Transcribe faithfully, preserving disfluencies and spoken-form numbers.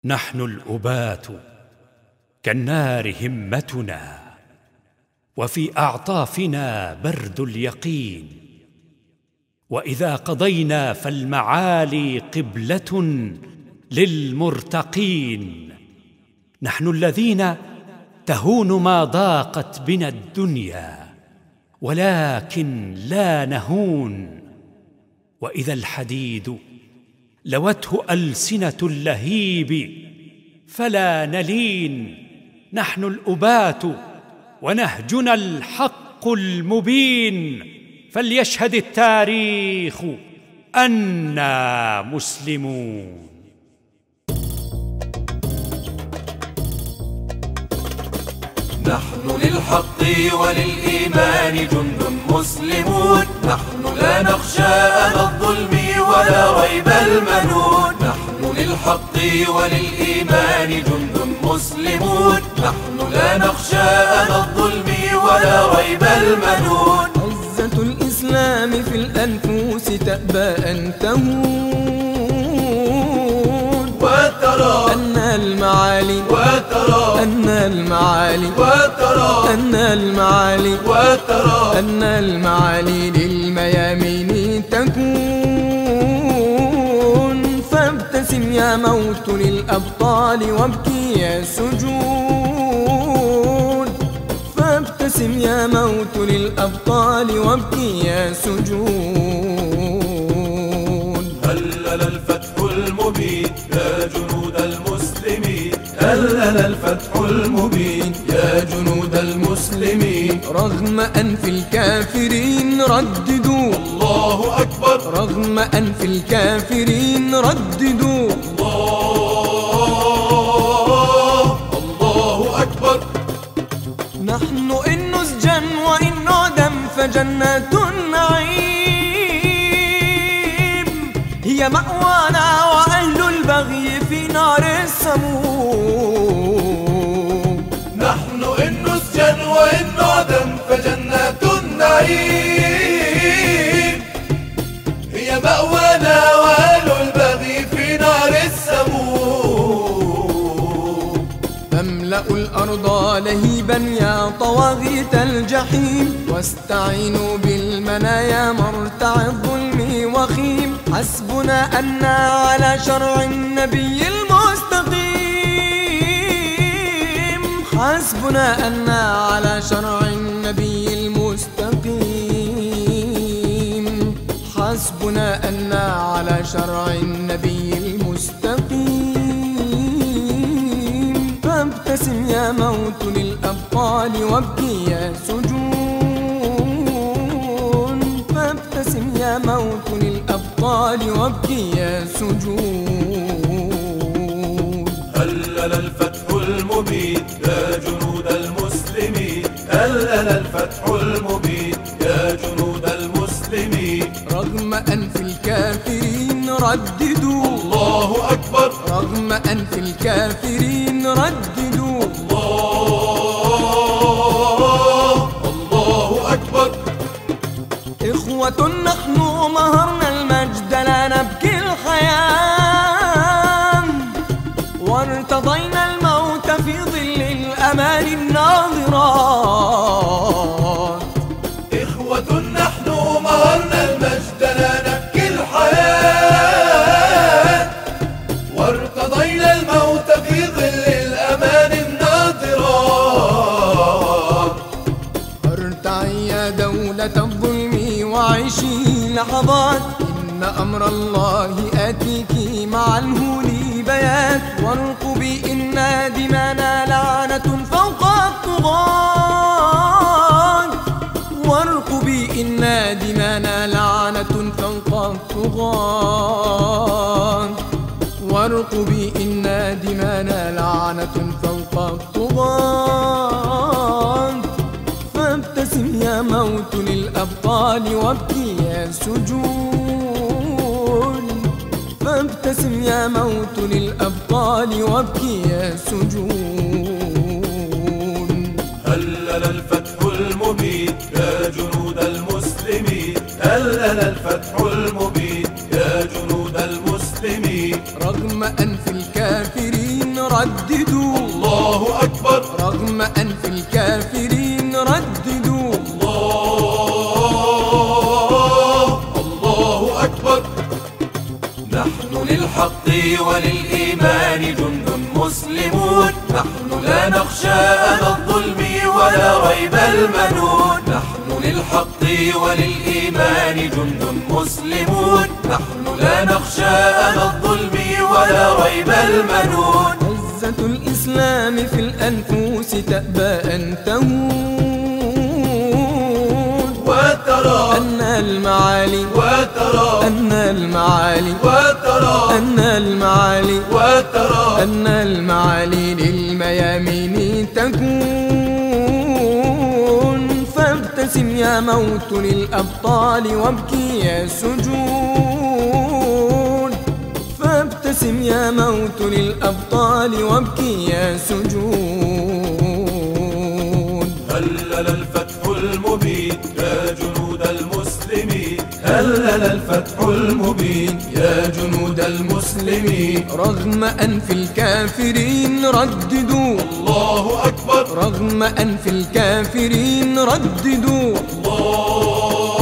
نحن الأبات كالنار همتنا، وفي أعطافنا برد اليقين، وإذا قضينا فالمعالي قبلة للمرتقين. نحن الذين تهون ما ضاقت بنا الدنيا، ولكن لا نهون، وإذا الحديد لوته ألسنة اللهيب فلا نلين. نحن الأبات ونهجنا الحق المبين، فليشهد التاريخ أنا مسلمون. نحن للحق وللإيمان جند مسلمون، نحن لا نخشى أذى الظلم ولا ريب المنون. نحن للحق وللإيمان جند مسلمون، نحن لا نخشى أذى الظلم ولا ريب المنون. عزة الإسلام في الأنفس تأبى أن تهون، وترى أن المعالي وترى أن المعالي وترى أن المعالي وترى أن المعالي للميامين تكون. فابتسم يا موت للأبطال وابكي يا سجون. فابتسم يا موت للأبطال وابكي يا سجون. هلل الفتح المبين يا جنود المسلمين، هلل الفتح المبين يا جنود المسلمين. رغم أنف الكافرين رددوا الله أكبر، رغم أنف الكافرين رددوا الله الله أكبر. نحن إن نسجن وإن نعدم فجنات النعيم هي مأوانا، وأهل البغي في نار السموم. نحن إن نسجن وإن نعدم فجنات النعيم هي مأوانا، وأهل البغي في نار السموم. فاملأوا الأرض لهيبا يا طواغيت الجحيم، واستعينوا بالمنايا مرتع الظلم وخيم. حسبنا أنا على شرع النبي المستقيم، حسبنا أنا على شرع النبي المستقيم، حسبنا أنا على شرع النبي المستقيم. فابتسم يا موت للأبطال وابكي يا سجون. فابتسم يا موت للأبطال وابكي يا سجون. هلل الفتح المبين يا جنود المسلمين، هلل الفتح المبين يا جنود المسلمين. رغم أنف الكافرين رددوا الله أكبر، رغم أنف الكافرين رددوا الله الله أكبر. إخوة نحن مهرنا المجد لا نبكي الحياة، وارتضينا الموت في ظل الأمان الناظرات. إخوة نحن مهرنا المجد لا نبكي الحياة، وارتضينا الموت في ظل الأمان الناظرات. ارتعي يا دولة الظلم وعيشي لحظات، إن أمر الله آتيك مع الهول بيات. وارقبي إن دمانا لعنة فوق الطغاة، وارقبي إن دمانا لعنة فوق الطغاة، وارقبي إن دمانا لعنة فوق الطغاة. فابتسم يا موت للأبطال وابكي يا سجون. فابتسم يا موت للأبطال وابكي يا سجون. هلل الفتح المبين يا جنود المسلمين، هلل الفتح المبين يا جنود المسلمين. رغم أنف الكافرين رددوا الله أكبر رغم أنف الكافرين رددوا الله الله أكبر. نحن للحق وللإيمان جند مسلمون، نحن لا نخشى أذى الظلم ولا ريب المنون. نحن للحق وللإيمان جند مسلمون، نحن لا نخشى أذى الظلم ولا ريب المنون. عزة الإسلام في الأنفس تأبى أن تهون، وترى أن المعالي وترى أن المعالي وترى أن المعالي وترى أن المعالي للميامين تكون. فابتسم يا موت للأبطال وابكي يا سجون، فابتسم يا موت للأبطال وابكي يا سجون. هلل الفتح المبين يا جنود المسلمين، هلل الفتح المبين يا جنود المسلمين. رغم أنف الكافرين رددوا الله أكبر رغم أنف الكافرين رددوا الله